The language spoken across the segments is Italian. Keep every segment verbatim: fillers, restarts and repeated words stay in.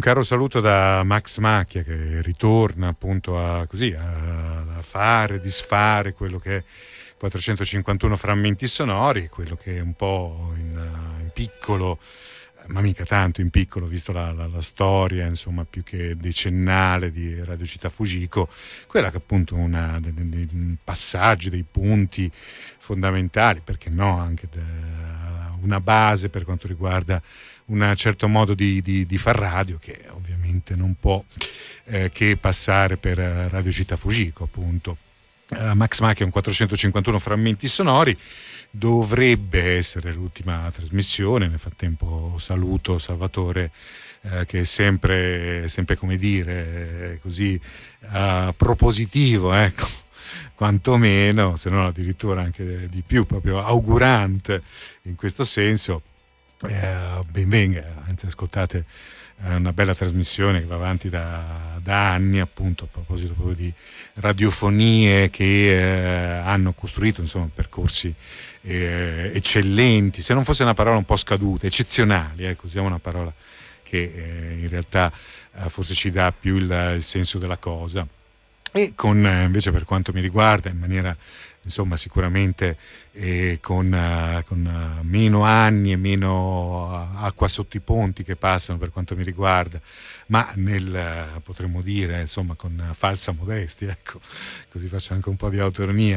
caro saluto da Max Macchia, che ritorna appunto a, così, a, a fare, disfare quello che è quattrocentocinquantuno frammenti sonori, quello che è un po' in, in piccolo, ma mica tanto in piccolo, visto la, la, la storia insomma più che decennale di Radio Città Fujiko, quella che appunto una dei, dei passaggi, dei punti fondamentali, perché no, anche de, una base per quanto riguarda un certo modo di, di, di far radio, che ovviamente non può eh, che passare per Radio Città Fujiko, appunto. Uh, Max Macchia, un quattrocentocinquantuno frammenti sonori, dovrebbe essere l'ultima trasmissione. Nel frattempo saluto Salvatore, eh, che è sempre, sempre come dire, così uh, propositivo, ecco, quantomeno, se non addirittura anche di più, proprio augurante in questo senso. Eh, ben venga, anzi, ascoltate una bella trasmissione che va avanti da, da anni, appunto, a proposito proprio di radiofonie che eh, hanno costruito insomma percorsi eh, eccellenti, se non fosse una parola un po' scaduta, eccezionali, ecco, usiamo una parola che eh, in realtà eh, forse ci dà più il, il senso della cosa. E con eh, invece, per quanto mi riguarda, in maniera insomma sicuramente eh, con, uh, con uh, meno anni e meno uh, acqua sotto i ponti che passano per quanto mi riguarda, ma nel uh, potremmo dire insomma con uh, falsa modestia, ecco, così faccio anche un po' di autoironia,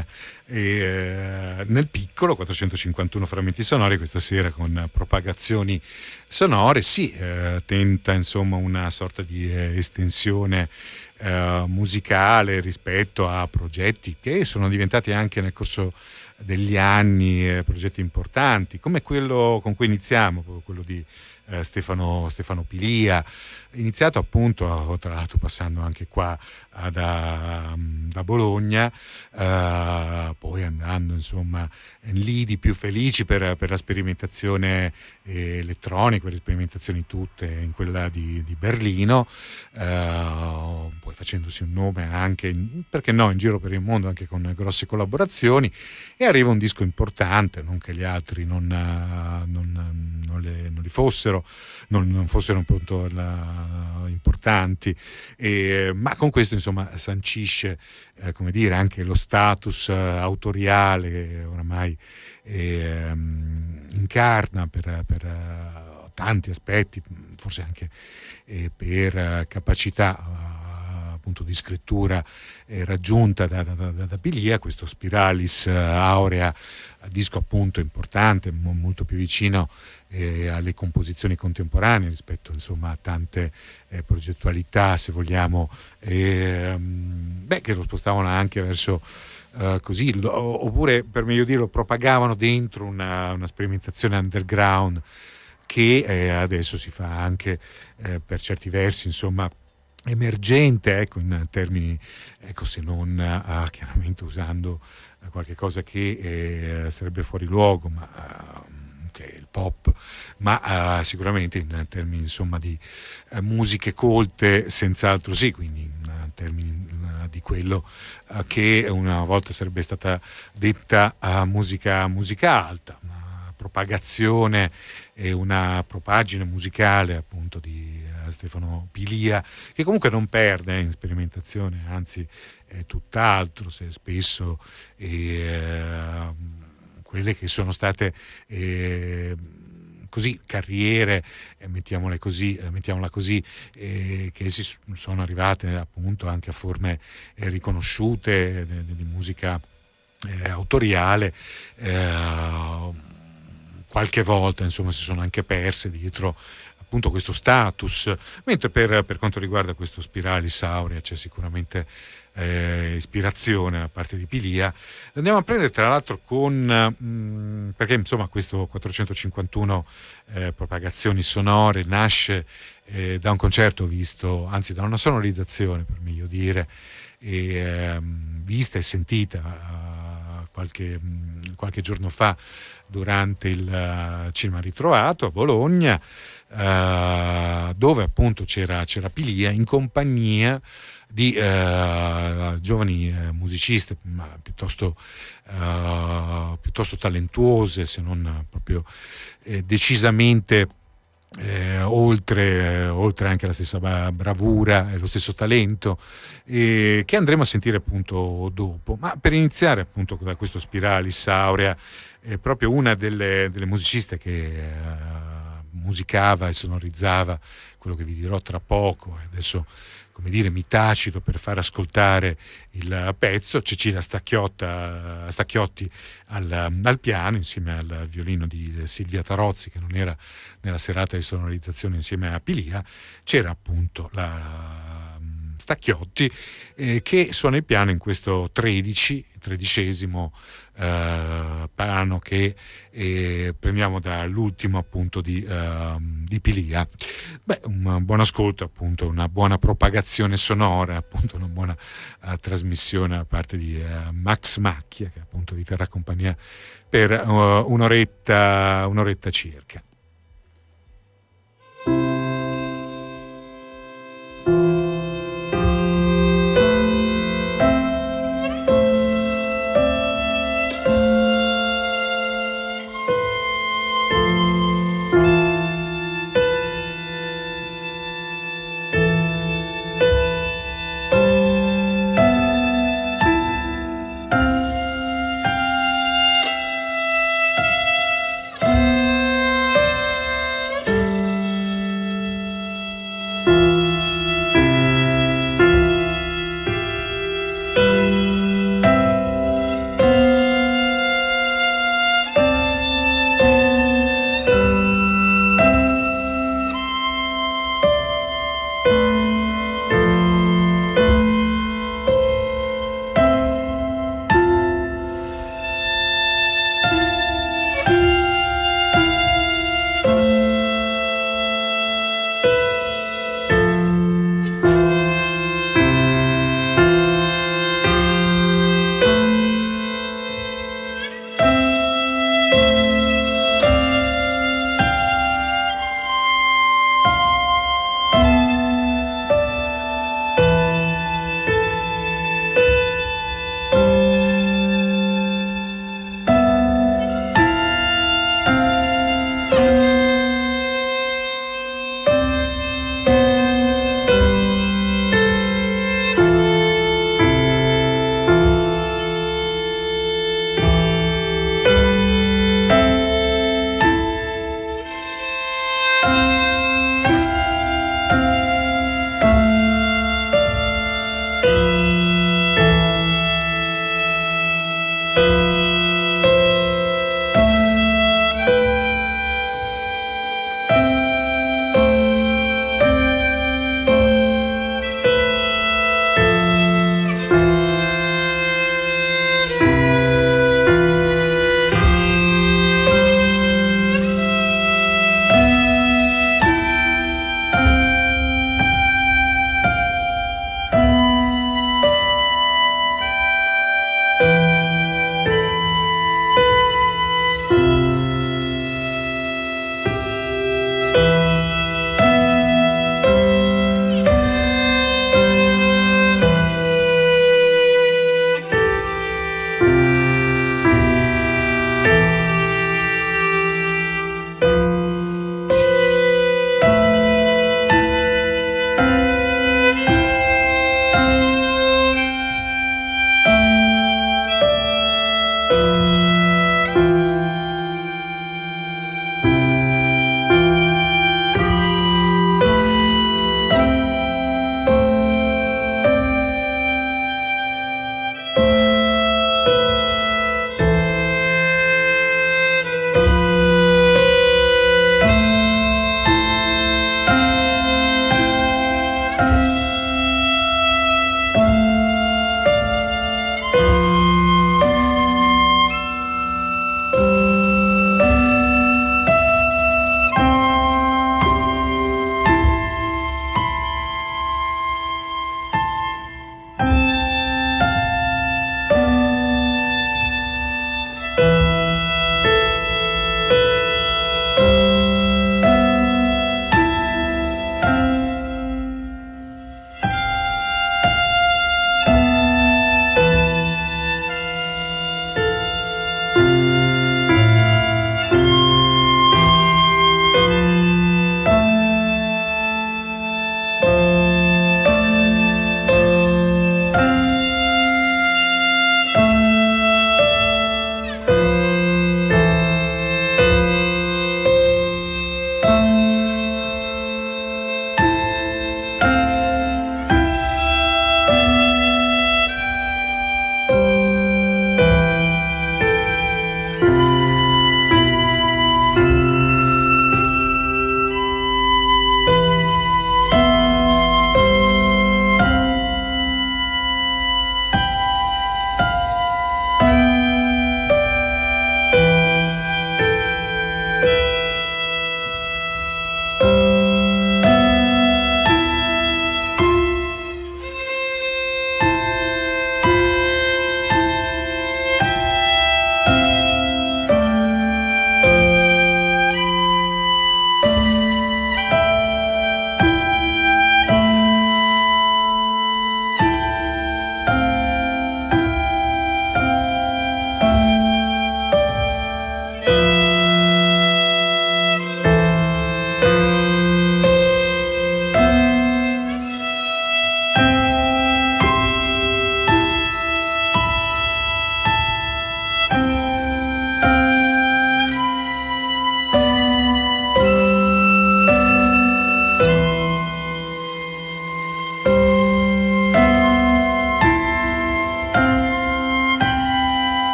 e uh, nel piccolo quattrocentocinquantuno frammenti sonori questa sera con uh, propagazioni sonore si uh, tenta insomma una sorta di uh, estensione Uh, musicale rispetto a progetti che sono diventati anche nel corso degli anni eh, progetti importanti, come quello con cui iniziamo, quello di eh, Stefano, Stefano Pilia, iniziato appunto, tra l'altro passando anche qua eh, da, da Bologna, eh, poi andando insomma in lidi più felici per, per la sperimentazione eh, elettronica, le sperimentazioni tutte in quella di, di Berlino, eh, poi facendosi un nome anche, perché no, in giro per il mondo, anche con grosse collaborazioni, e arriva un disco importante, non che gli altri non, non, non, le, non li fossero, non, non fossero appunto la, importanti, e, ma con questo insomma sancisce eh, come dire anche lo status eh, autoriale che oramai eh, incarna per, per uh, tanti aspetti, forse anche eh, per uh, capacità uh, appunto di scrittura eh, raggiunta da, da, da, da Pilia, questo Spiralis uh, Aurea, disco appunto importante, mo, molto più vicino eh, alle composizioni contemporanee rispetto insomma a tante eh, progettualità, se vogliamo, eh, beh, che lo spostavano anche verso uh, così, lo, oppure per meglio dirlo propagavano dentro una, una sperimentazione underground che eh, adesso si fa anche eh, per certi versi insomma emergente, ecco, in termini, ecco, se non uh, chiaramente usando uh, qualche cosa che eh, sarebbe fuori luogo, ma uh, che è il pop, ma uh, sicuramente in termini insomma di uh, musiche colte, senz'altro sì, quindi in uh, termini uh, di quello uh, che una volta sarebbe stata detta uh, musica, musica alta, una propagazione e una propagine musicale appunto di Stefano Pilia, che comunque non perde in sperimentazione, anzi è tutt'altro, se spesso eh, quelle che sono state eh, così carriere, eh, mettiamole così, eh, mettiamola così, eh, che si sono arrivate appunto anche a forme eh, riconosciute di, di musica eh, autoriale, eh, qualche volta insomma si sono anche perse dietro appunto questo status, mentre per, per quanto riguarda questo Spiralis Aurea c'è sicuramente eh, ispirazione da parte di Pilia. Andiamo a prendere tra l'altro con mh, perché insomma questo quattrocentocinquantuno eh, propagazioni sonore nasce eh, da un concerto visto, anzi da una sonorizzazione per meglio dire, e, eh, vista e sentita uh, qualche, mh, qualche giorno fa durante il uh, Cinema Ritrovato a Bologna, Uh, dove appunto c'era, c'era Pilia in compagnia di uh, giovani uh, musiciste, ma piuttosto, uh, piuttosto talentuose, se non proprio eh, decisamente Eh, oltre, eh, oltre anche alla stessa bravura e lo stesso talento, eh, che andremo a sentire appunto dopo. Ma per iniziare appunto da questo Spiralis Aurea, è proprio una delle, delle musiciste che eh, musicava e sonorizzava quello che vi dirò tra poco. Adesso, come dire, mi tacito per far ascoltare il pezzo. Cecilia Stacchiotta, Stacchiotti al, al piano, insieme al violino di Silvia Tarozzi, che non era nella serata di sonorizzazione insieme a Pilia. C'era appunto la Stacchiotti, eh, che suona il piano in questo tredici, tredicesimo eh, brano che eh, prendiamo dall'ultimo appunto di, eh, di Pilia. Beh, un buon ascolto, appunto, una buona propagazione sonora, appunto una buona uh, trasmissione da parte di uh, Max Macchia, che appunto vi terrà compagnia per uh, un'oretta, un'oretta circa.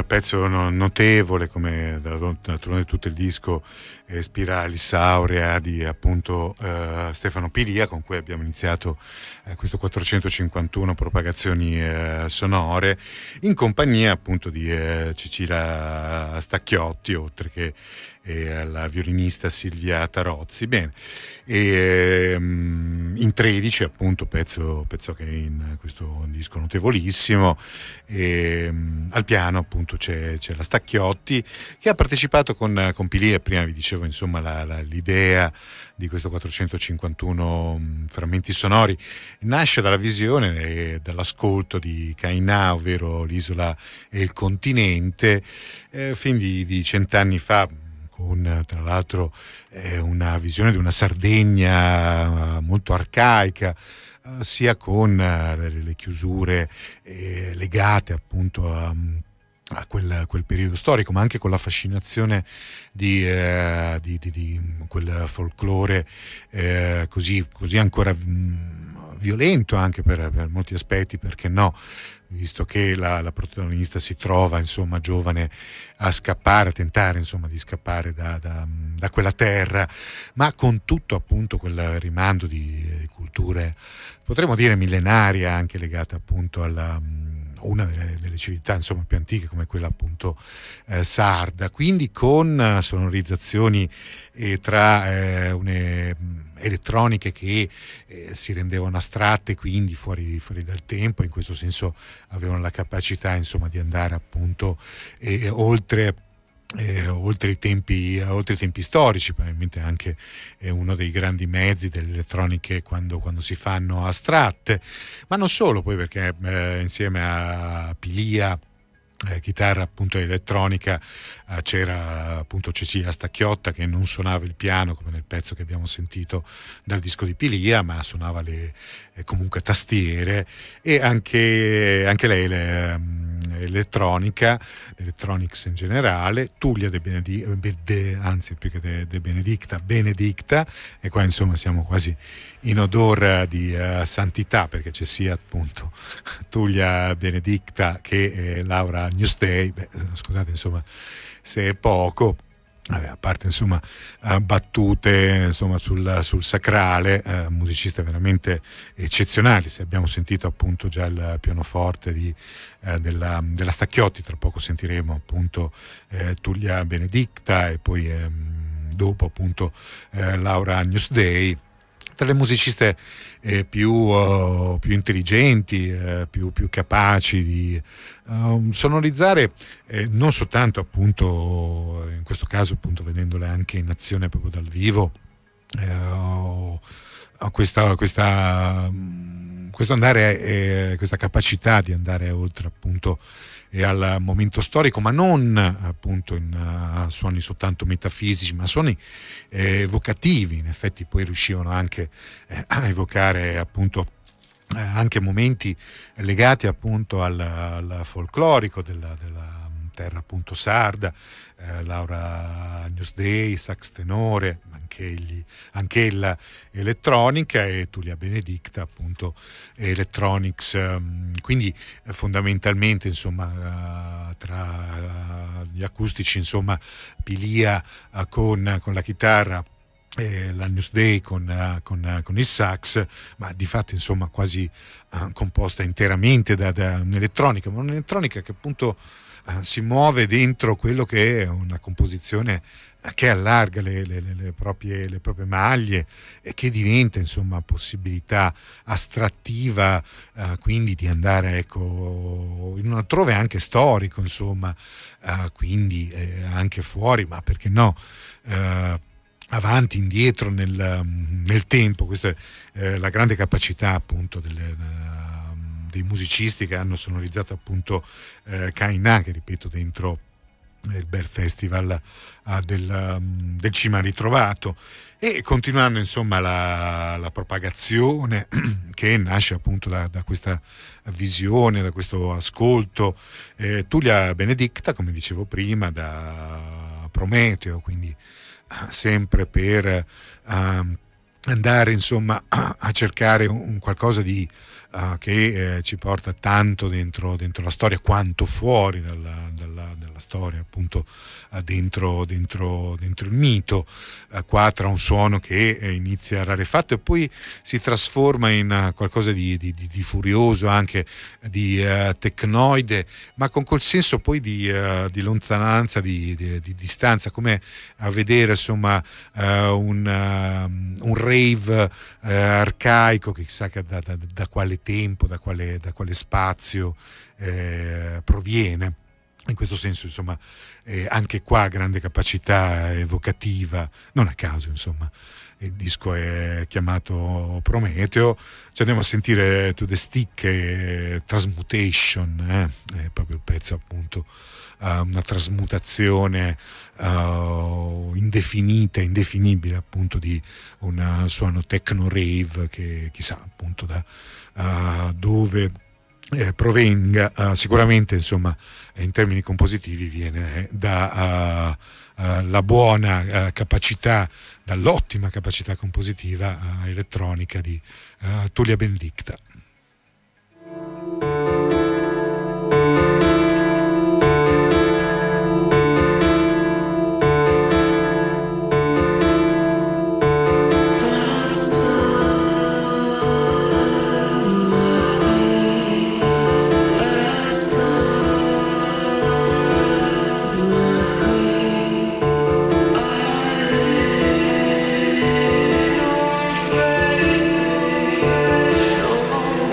pezzo no, notevole, come d'altronde tutto il disco eh, Spiralis Aurea di appunto eh, Stefano Pilia, con cui abbiamo iniziato eh, questo quattrocentocinquantuno propagazioni eh, sonore, in compagnia appunto di eh, Cecilia Stacchiotti, oltre che e la violinista Silvia Tarozzi. Bene, e, um, in tredici appunto pezzo, pezzo che è in questo disco notevolissimo, e, um, al piano appunto c'è, c'è la Stacchiotti, che ha partecipato con, con Pilia. Prima vi dicevo insomma la, la, l'idea di questo quattrocentocinquantuno um, frammenti sonori nasce dalla visione e dall'ascolto di Cainà, ovvero L'isola e il continente, eh, film di, di cent'anni fa, con tra l'altro eh, una visione di una Sardegna uh, molto arcaica, uh, sia con uh, le, le chiusure eh, legate appunto a, a quel, quel periodo storico, ma anche con la fascinazione di, eh, di, di, di quel folklore eh, così, così ancora mh, violento anche per, per molti aspetti, perché no, visto che la, la protagonista si trova insomma giovane a scappare, a tentare insomma di scappare da, da, da quella terra, ma con tutto appunto quel rimando di, di culture, potremmo dire millenarie, anche legate appunto alla una delle, delle civiltà insomma più antiche, come quella appunto eh, sarda, quindi con uh, sonorizzazioni eh, tra eh, une elettroniche che eh, si rendevano astratte, quindi fuori, fuori dal tempo. In questo senso avevano la capacità insomma di andare appunto eh, oltre Eh, oltre i tempi eh, oltre i tempi storici. Probabilmente anche è uno dei grandi mezzi delle elettroniche quando, quando si fanno astratte, ma non solo, poi perché eh, insieme a Pilia, Eh, chitarra appunto elettronica, eh, c'era appunto Cecilia Stacchiotta, che non suonava il piano come nel pezzo che abbiamo sentito dal disco di Pilia, ma suonava le eh, comunque tastiere, e anche, anche lei le, um, elettronica, electronics in generale. Tullia De Benedicta, de, anzi più che De, de Benedicta, Benedicta, e qua insomma siamo quasi in odor di uh, santità, perché c'è sia appunto Tullia Benedicta che eh, Laura Newsday. Beh, scusate insomma se è poco, vabbè, a parte insomma battute insomma sul, sul sacrale, eh, musiciste veramente eccezionali. Se abbiamo sentito appunto già il pianoforte di, eh, della, della Stacchiotti, tra poco sentiremo appunto eh, Tullia Benedicta, e poi eh, dopo appunto eh, Laura Newsday, tra le musiciste eh, più, uh, più intelligenti, eh, più, più capaci di uh, sonorizzare, eh, non soltanto appunto in questo caso appunto vedendole anche in azione proprio dal vivo, eh, questa, questa, questo andare, eh, questa capacità di andare oltre appunto e al momento storico, ma non appunto in uh, suoni soltanto metafisici, ma suoni eh, evocativi. In effetti poi riuscivano anche eh, a evocare appunto eh, anche momenti legati appunto al, al folclorico della, della terra appunto sarda. eh, Laura Newsday, sax tenore, anche egli, anche ella elettronica, e Tullia Benedicta appunto electronics, um, quindi eh, fondamentalmente insomma uh, tra uh, gli acustici insomma Pilia uh, con, con la chitarra, eh, la Newsday con, uh, con, uh, con il sax, ma di fatto insomma quasi uh, composta interamente da, da un'elettronica, ma un'elettronica che appunto uh, si muove dentro quello che è una composizione che allarga le, le, le, proprie, le proprie maglie, e che diventa insomma possibilità astrattiva, uh, quindi di andare ecco in un altrove anche storico insomma, uh, quindi eh, anche fuori, ma perché no, uh, avanti, indietro nel, nel tempo. Questa è eh, la grande capacità appunto delle, uh, dei musicisti che hanno sonorizzato appunto eh, Cainà, che ripeto dentro il bel festival uh, del, um, del Cima Ritrovato, e continuando insomma la, la propagazione che nasce appunto da, da questa visione, da questo ascolto. eh, Tullia Benedicta, come dicevo prima, da Prometeo, quindi uh, sempre per uh, andare insomma a, a cercare un, un qualcosa di Uh, che eh, ci porta tanto dentro, dentro la storia quanto fuori dalla, dalla, dalla storia appunto uh, dentro, dentro, dentro il mito, uh, qua tra un suono che eh, inizia rarefatto e poi si trasforma in uh, qualcosa di, di, di, di furioso, anche di uh, tecnoide, ma con quel senso poi di, uh, di lontananza, di, di, di distanza, come a vedere insomma uh, un, uh, un rave uh, arcaico che chissà che da, da, da quale tempo, da quale, da quale spazio eh, proviene. In questo senso insomma eh, anche qua grande capacità evocativa, non a caso insomma il disco è chiamato Prometeo. Ci andiamo a sentire To The Stick e Transmutation, eh? È proprio il pezzo appunto uh, una trasmutazione uh, indefinita, indefinibile appunto di un suono techno rave che chissà appunto da uh, dove eh, provenga. Uh, sicuramente insomma in termini compositivi viene eh, da uh, uh, la buona uh, capacità, dall'ottima capacità compositiva uh, elettronica di uh, Tullio Benedicta. No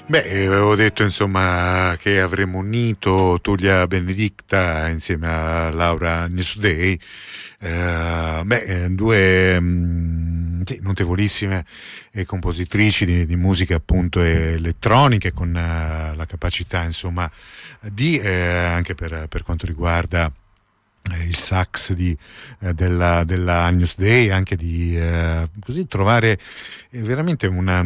Beh, avevo detto insomma che avremmo unito Tullia Benedicta insieme a Laura Newsday, eh, beh, due mh, sì, notevolissime compositrici di, di musica appunto elettronica, con uh, la capacità insomma di eh, anche per, per quanto riguarda il sax di, eh, della, della Agnus Dei, anche di eh, così trovare eh, veramente una,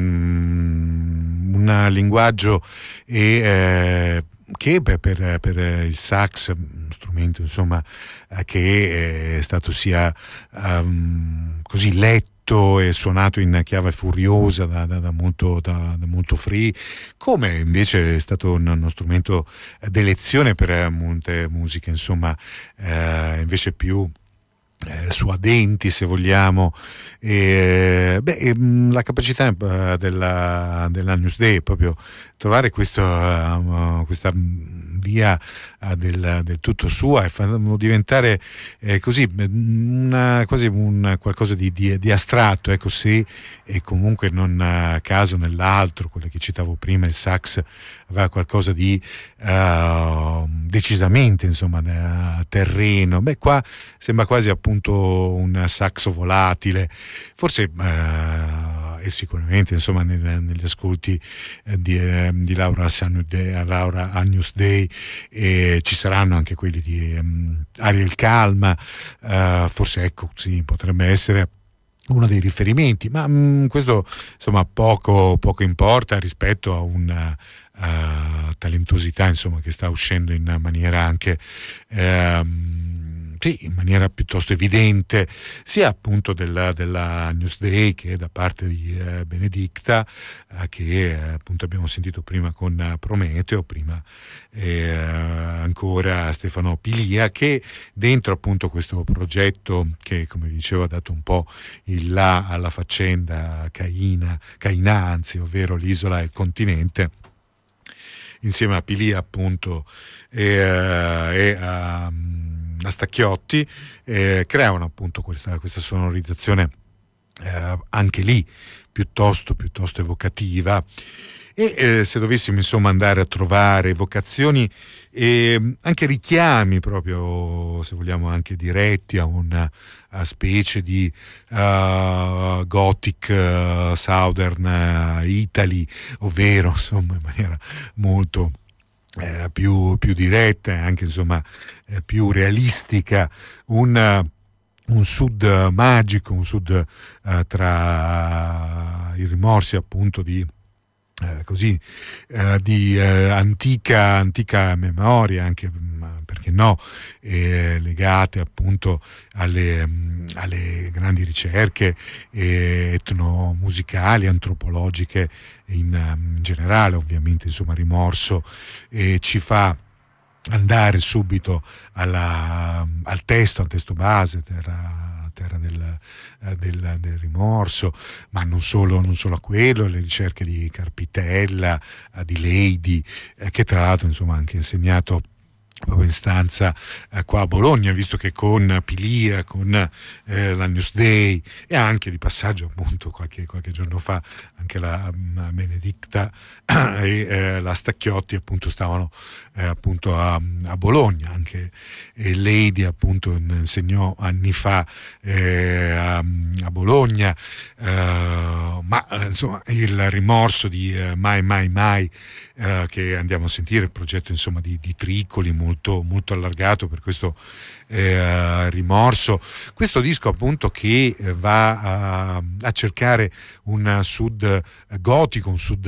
un linguaggio e, eh, che per, per, per il sax, uno strumento insomma eh, che è stato sia um, così letto e suonato in chiave furiosa da, da, da, molto, da, da molto free, come invece è stato un, uno strumento d'elezione per molte musiche insomma eh, invece più eh, suadenti, se vogliamo. E, beh, la capacità uh, della, dell'Agnus Dei è proprio trovare questo, uh, questa via uh, del, del tutto sua e farlo diventare eh, così una, quasi un qualcosa di, di, di astratto, ecco, se e comunque non a caso nell'altro, quello che citavo prima, il sax aveva qualcosa di uh, decisamente insomma terreno. Beh, qua sembra quasi appunto un sax volatile, forse uh, e sicuramente insomma nel, negli ascolti eh, di, eh, di Laura, Sanudea, Laura Agnus Dei eh, ci saranno anche quelli di um, Ariel Calma, uh, forse ecco sì, potrebbe essere uno dei riferimenti, ma mh, questo insomma poco, poco importa rispetto a una uh, talentosità insomma che sta uscendo in maniera anche ehm, sì, in maniera piuttosto evidente, sia appunto della, della Agnus Dei che da parte di eh, Benedicta, eh, che eh, appunto abbiamo sentito prima con eh, Prometeo, prima eh, ancora Stefano Pilia, che dentro appunto questo progetto che, come dicevo, ha dato un po' il là alla faccenda Caina, Cainà, anzi, ovvero l'isola e il continente, insieme a Pilia appunto e, e a, a Stacchiotti, eh, creano appunto questa, questa sonorizzazione eh, anche lì piuttosto, piuttosto evocativa. E eh, se dovessimo insomma andare a trovare evocazioni e anche richiami proprio, se vogliamo, anche diretti a una a specie di uh, gothic uh, southern uh, Italy, ovvero insomma in maniera molto eh, più, più diretta e anche insomma eh, più realistica, un uh, un sud magico, un sud uh, tra i rimorsi appunto di Eh, così eh, di eh, antica, antica memoria, anche perché no, eh, legate appunto alle, mh, alle grandi ricerche eh, etnomusicali, antropologiche in, um, in generale. Ovviamente insomma Rimorso eh, ci fa andare subito alla, al testo, al testo base, terra, terra del, del, del rimorso, ma non solo, non solo a quello, le ricerche di Carpitella, di Lady, eh, che tra l'altro insomma ha anche insegnato proprio in stanza eh, qua a Bologna, visto che con Pilia, con eh, l'Agnus Dei e anche di passaggio appunto qualche, qualche giorno fa anche la um, Benedicta e eh, la Stacchiotti appunto stavano eh, appunto a, a Bologna, anche eh, Lady appunto insegnò anni fa eh, a, a Bologna, eh, ma insomma il rimorso di eh, Mai Mai Mai eh, che andiamo a sentire, il progetto insomma di, di Tricoli molto, molto allargato per questo eh, rimorso, questo disco appunto che va a, a cercare un sud gotico, un sud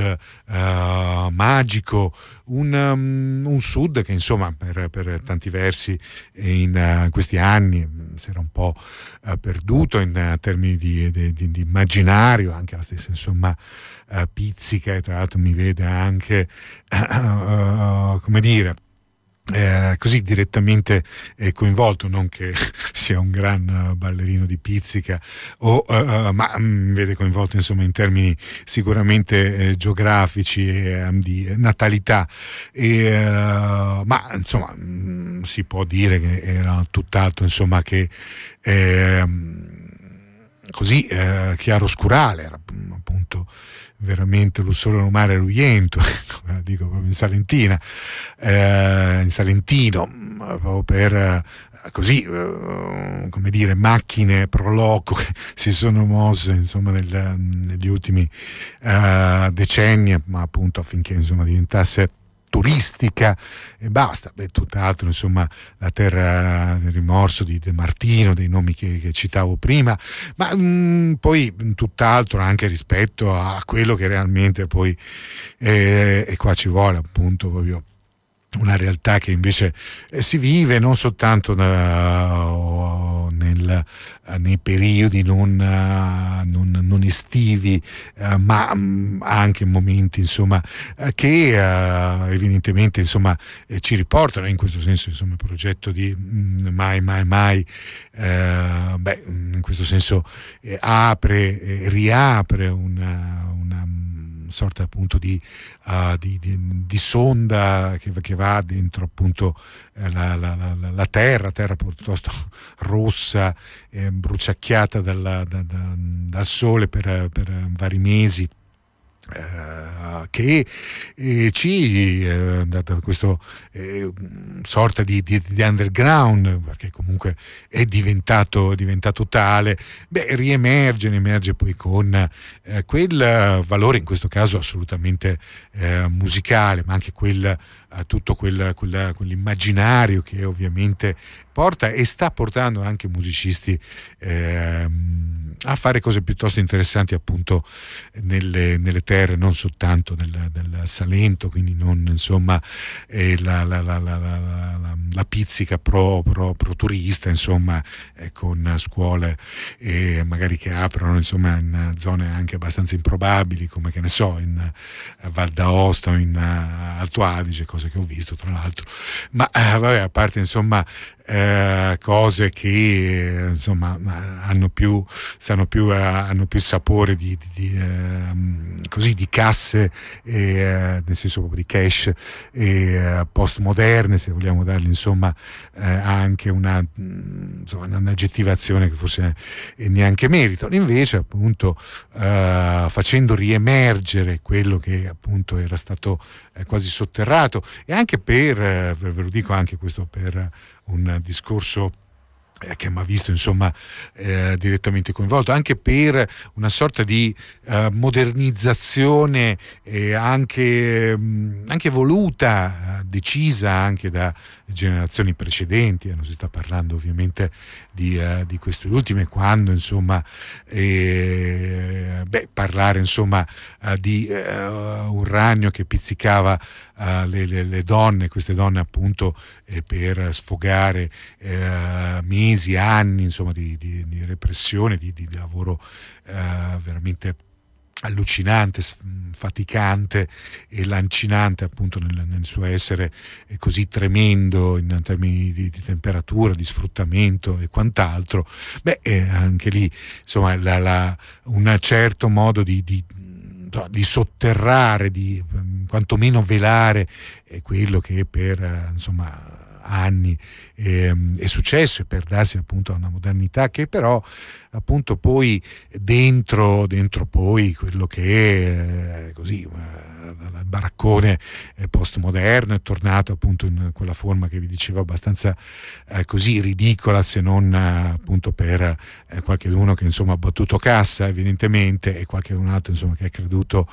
eh, magico, un, um, un sud che insomma per, per tanti versi in uh, questi anni si era un po' uh, perduto in uh, termini di, di, di, di immaginario, anche la stessa insomma uh, pizzica, e tra l'altro mi vede anche uh, uh, come dire Eh, così direttamente eh, coinvolto, non che sia un gran uh, ballerino di pizzica o, uh, uh, ma mi um, vede coinvolto insomma in termini sicuramente eh, geografici e um, di natalità e, uh, ma insomma mh, si può dire che era tutt'altro insomma che eh, così eh, chiaroscurale, era appunto veramente lo solo mare ruiento, come la dico proprio in salentina, eh, in salentino, proprio per eh, così, eh, come dire, macchine pro loco che si sono mosse insomma nel, negli ultimi eh, decenni, ma appunto affinché insomma diventasse turistica e basta. Beh, tutt'altro, insomma, la terra del rimorso di De Martino, dei nomi che, che citavo prima, ma mh, poi tutt'altro anche rispetto a quello che realmente poi eh, e qua ci vuole appunto proprio una realtà che invece eh, si vive non soltanto da, nel, nei periodi non, non, non estivi, eh, ma mh, anche in momenti insomma eh, che eh, evidentemente insomma eh, ci riportano in questo senso insomma il progetto di mh, mai mai mai eh, beh, in questo senso eh, apre e riapre una, una sorta appunto di, uh, di, di, di sonda che, che va dentro appunto eh, la, la, la, la terra, terra piuttosto rossa, eh, bruciacchiata dalla, da, da, dal sole per, per vari mesi. Uh, che eh, ci eh, da, da questo eh, sorta di, di, di underground, perché comunque è diventato, è diventato tale, beh, riemerge, ne emerge poi con eh, quel valore, in questo caso assolutamente eh, musicale, ma anche quel, eh, tutto quel, quel, quell'immaginario che ovviamente porta e sta portando anche musicisti eh, a fare cose piuttosto interessanti appunto nelle, nelle terre, non soltanto del, del Salento, quindi non insomma eh, la, la, la, la, la, la, la pizzica pro, pro, pro turista, insomma eh, con scuole eh, magari che aprono insomma in zone anche abbastanza improbabili, come che ne so in uh, Val d'Aosta o in uh, Alto Adige, cose che ho visto tra l'altro, ma uh, vabbè, a parte insomma Eh, cose che eh, insomma hanno più sanno più eh, hanno più sapore di, di, di eh, così di casse eh, nel senso proprio di cash e postmoderne, se vogliamo dargli insomma eh, anche una insomma un'aggettivazione che forse neanche meritano. Invece appunto eh, facendo riemergere quello che appunto era stato eh, quasi sotterrato, e anche per eh, ve lo dico anche questo per un discorso eh, che mi ha visto insomma eh, direttamente coinvolto, anche per una sorta di eh, modernizzazione eh, anche, mh, anche voluta, eh, decisa anche da generazioni precedenti. Eh, non si sta parlando ovviamente di, uh, di queste ultime, quando insomma eh, beh, parlare insomma uh, di uh, un ragno che pizzicava uh, le, le, le donne, queste donne appunto eh, per sfogare eh, mesi, anni insomma di, di, di repressione, di, di, di lavoro eh, veramente allucinante, faticante e lancinante appunto nel, nel suo essere così tremendo in termini di, di temperatura, di sfruttamento e quant'altro. Beh, eh, anche lì insomma la, la, un certo modo di, di di sotterrare, di quantomeno velare è quello che per insomma anni eh, è successo, e per darsi appunto a una modernità che però appunto poi dentro, dentro poi quello che è così il baraccone postmoderno è tornato appunto in quella forma che vi dicevo abbastanza eh, così ridicola, se non eh, appunto per eh, qualcheduno che insomma ha battuto cassa evidentemente, e qualcun altro insomma che è creduto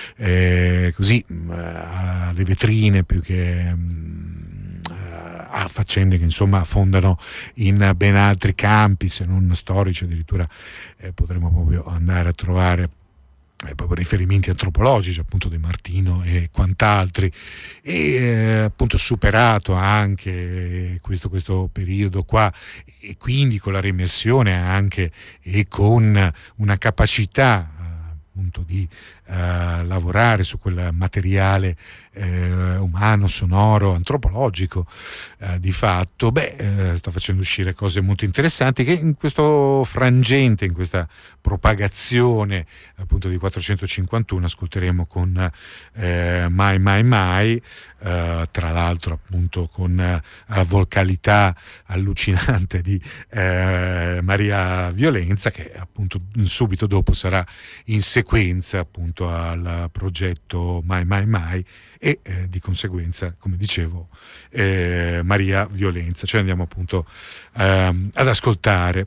eh, così mh, alle vetrine più che mh, a faccende che insomma affondano in ben altri campi, se non storici addirittura. Eh, potremmo proprio andare a trovare eh, proprio riferimenti antropologici appunto De Martino e quant'altri, e eh, appunto superato anche questo, questo periodo qua, e quindi con la reimmersione anche e con una capacità appunto di uh, lavorare su quel materiale eh, umano, sonoro, antropologico eh, di fatto, beh, eh, sta facendo uscire cose molto interessanti che in questo frangente, in questa propagazione appunto di quattrocentocinquantuno ascolteremo con eh, Mai Mai Mai, eh, tra l'altro appunto con eh, la vocalità allucinante di eh, Maria Violenza, che appunto subito dopo sarà in sequenza appunto appunto al progetto Mai Mai Mai e eh, di conseguenza, come dicevo, eh, Maria Violenza. Cioè andiamo appunto ehm, ad ascoltare.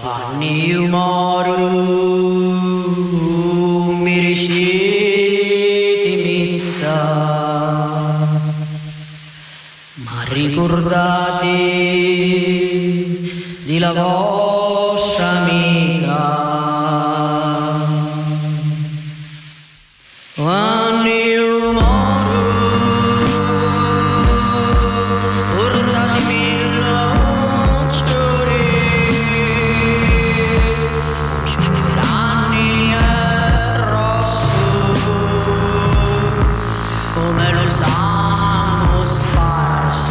Quando io moro mi reciti messa, ma ricordate di la vostra amica. Quando io moro portatemi l'occhiore, ciuranni e rosso come lo sangue sparso.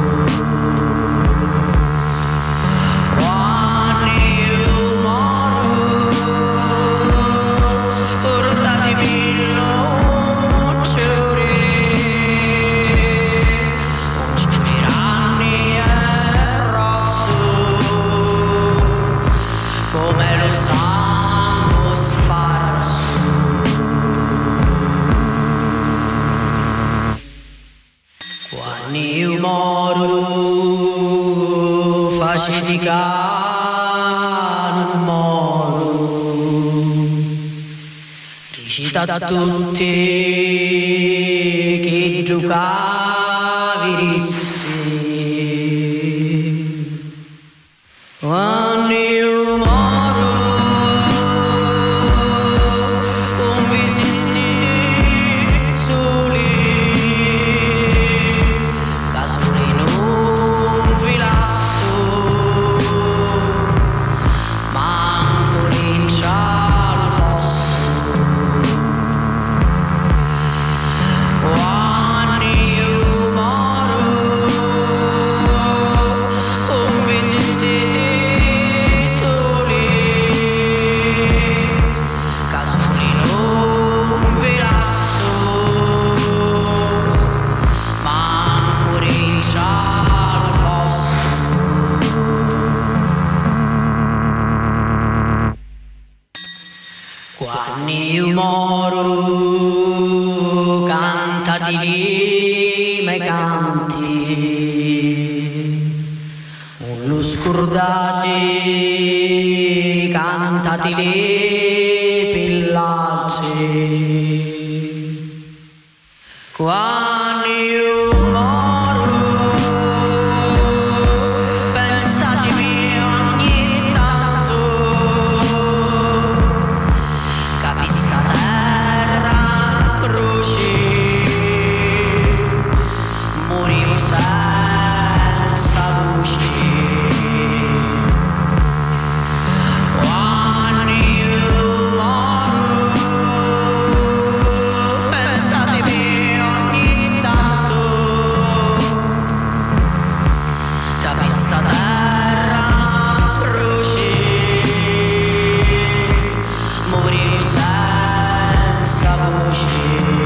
Quando io moro portatemi l'occhiore, ciuranni e rosso come lo sangue sparso. Quando io moro faciti che non moro, recita a tutti che giocavi rissi. Quando io moro con visiti soli, casoli non vi lasso, ma ancora in cielo fosso. Quando io moro con visiti soli, casoli non vi lasso, ma ancora in cielo fosso. Quando io moro cantati lì mai canti, non lo scordate cantati lì pillaggi. Quando io moro pensatemi ogni tanto, capi sta terra croce, morivo senza luce. Quando io moro pensatemi ogni tanto, capi sta terra croce, morivo senza voce.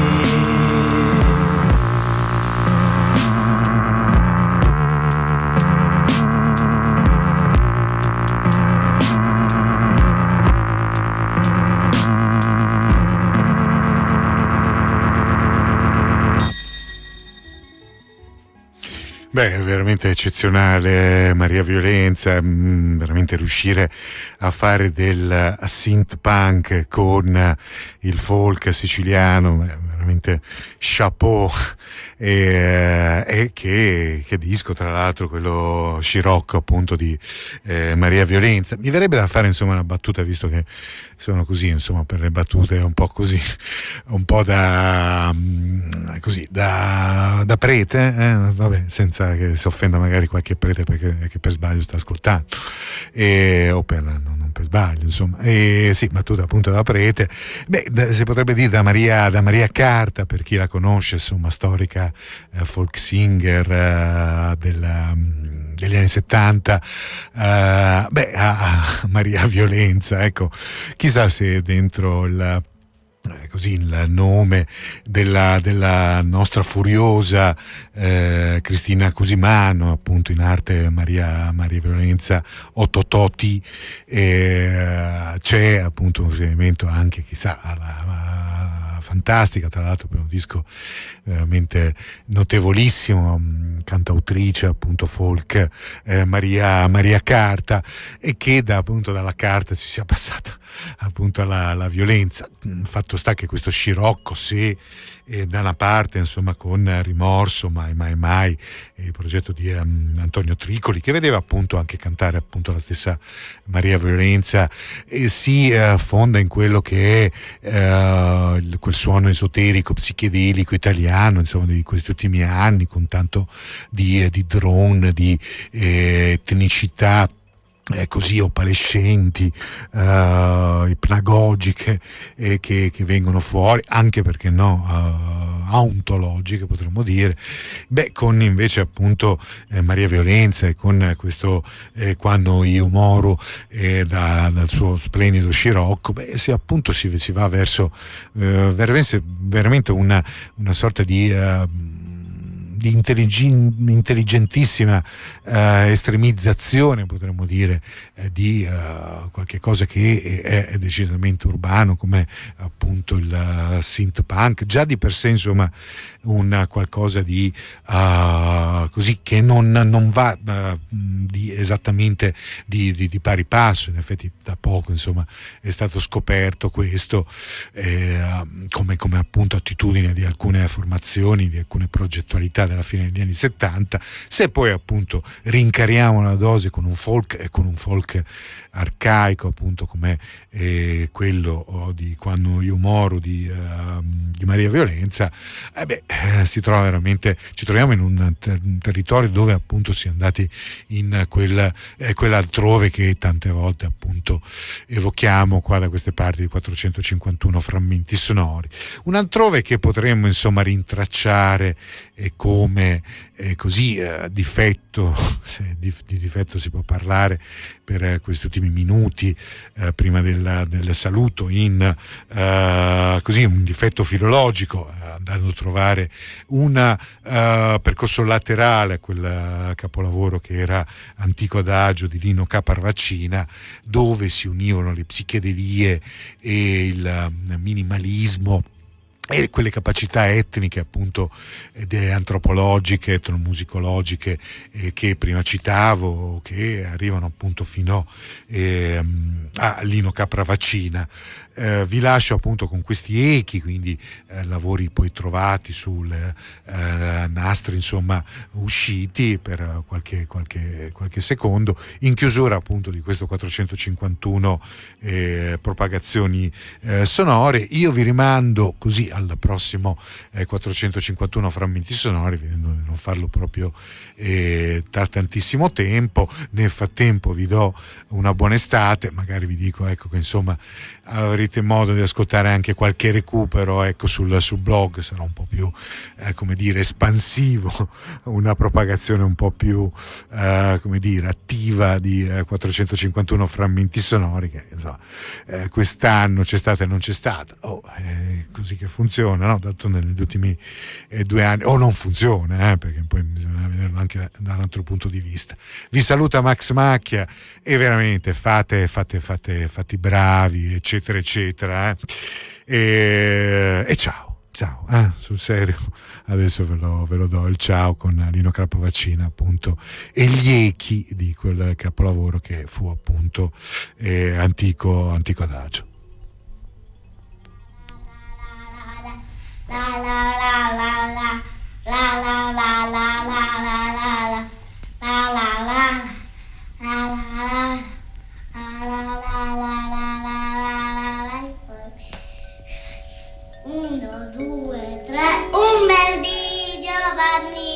Beh, è veramente eccezionale Maria Violenza, mh, veramente riuscire a fare del synth punk con il folk siciliano, beh, veramente chapeau. E, e che, che disco, tra l'altro, quello Scirocco appunto di eh, Maria Violenza. Mi verrebbe da fare insomma una battuta, visto che sono così, insomma, per le battute un po' così, un po' da così, da, da prete, eh? Vabbè, senza che si offenda magari qualche prete perché che per sbaglio sta ascoltando, e, o per, non, non per sbaglio, insomma. E sì, battuta appunto da prete. Beh, da, si potrebbe dire da Maria, da Maria Carta, per chi la conosce, insomma, storica eh, folk singer eh, della degli anni settanta, uh, beh, a, a Maria Violenza, ecco, chissà se dentro il eh, così il nome della, della nostra furiosa eh, Cristina Cusimano, appunto in arte Maria, Maria Violenza Ottototi, eh, c'è appunto un riferimento anche chissà alla, alla fantastica, tra l'altro primo disco veramente notevolissimo, cantautrice appunto folk, eh, Maria, Maria Carta, e che da appunto dalla carta si sia passata appunto alla, alla violenza. Fatto sta che questo scirocco, se eh, da una parte insomma con Rimorso, mai mai mai, il progetto di um, Antonio Tricoli, che vedeva appunto anche cantare appunto la stessa Maria Violenza, e si uh, fonda in quello che è uh, quel suono esoterico psichedelico italiano, insomma, di questi ultimi anni, con tanto di, di drone, di eh, etnicità Eh, così opalescenti, uh, ipnagogiche, eh, che, che vengono fuori, anche perché no, uh, ontologiche potremmo dire, beh, con invece appunto eh, Maria Violenza, e con questo eh, Quando io moro, eh, da, dal suo splendido scirocco, beh, si appunto si, si va verso eh, veramente, veramente una, una sorta di uh, di intelligen- intelligentissima eh, estremizzazione, potremmo dire, eh, di uh, qualche cosa che è, è decisamente urbano, come appunto il uh, synth punk, già di per sé insomma un qualcosa di uh, così che non, non va uh, di, esattamente di, di, di pari passo. In effetti da poco insomma è stato scoperto questo eh, come, come appunto attitudine di alcune formazioni, di alcune progettualità della fine degli anni settanta. Se poi appunto rincariamo la dose con un folk, e con un folk arcaico appunto come eh, quello oh, di Quando io moro di, uh, di Maria Violenza, eh beh, eh, si trova veramente, ci troviamo in un, ter- un territorio dove appunto si è andati in quel, eh, quell'altrove che tante volte appunto evochiamo qua da queste parti di quattrocentocinquantuno frammenti sonori, un altrove che potremmo insomma rintracciare eh, come eh, così eh, difetto, se di, di difetto si può parlare per eh, questi ultimi minuti eh, prima del, del saluto, in eh, così un difetto filologico, eh, andando a trovare un uh, percorso laterale a quel uh, capolavoro che era Antico Adagio di Lino Caparvacina, dove si univano le psichedelie e il uh, minimalismo e quelle capacità etniche appunto ed antropologiche, etnomusicologiche eh, che prima citavo, che arrivano appunto fino eh, a Lino Capravacina. Eh, vi lascio appunto con questi echi, quindi eh, lavori poi trovati sul eh, nastri insomma usciti per qualche, qualche, qualche secondo, in chiusura appunto di questo quattrocentocinquantuno eh, propagazioni eh, sonore. Io vi rimando così al prossimo eh, quattrocentocinquantuno frammenti sonori, vedendo di non farlo proprio eh, da tantissimo tempo. Nel frattempo vi do una buona estate, magari vi dico ecco che insomma avrete modo di ascoltare anche qualche recupero ecco sul, sul blog, sarà un po' più eh, come dire espansivo, una propagazione un po' più eh, come dire attiva di eh, quattrocentocinquantuno frammenti sonori, che insomma eh, quest'anno c'è stata e non c'è stata, oh, è così che funziona, no? Dato negli ultimi eh, due anni, o non funziona, eh, perché poi bisogna vederlo anche da un altro punto di vista. Vi saluta Max Macchia e veramente fate, fate, fate, fate i bravi, eccetera, eccetera. Eh. E, e ciao, ciao, eh, sul serio. Adesso ve lo, ve lo do il ciao con Lino Capovacina appunto e gli echi di quel capolavoro che fu appunto eh, antico, antico adagio. La la la la la la la la la la la la la la la uno, due, tre, un bel di Giovanni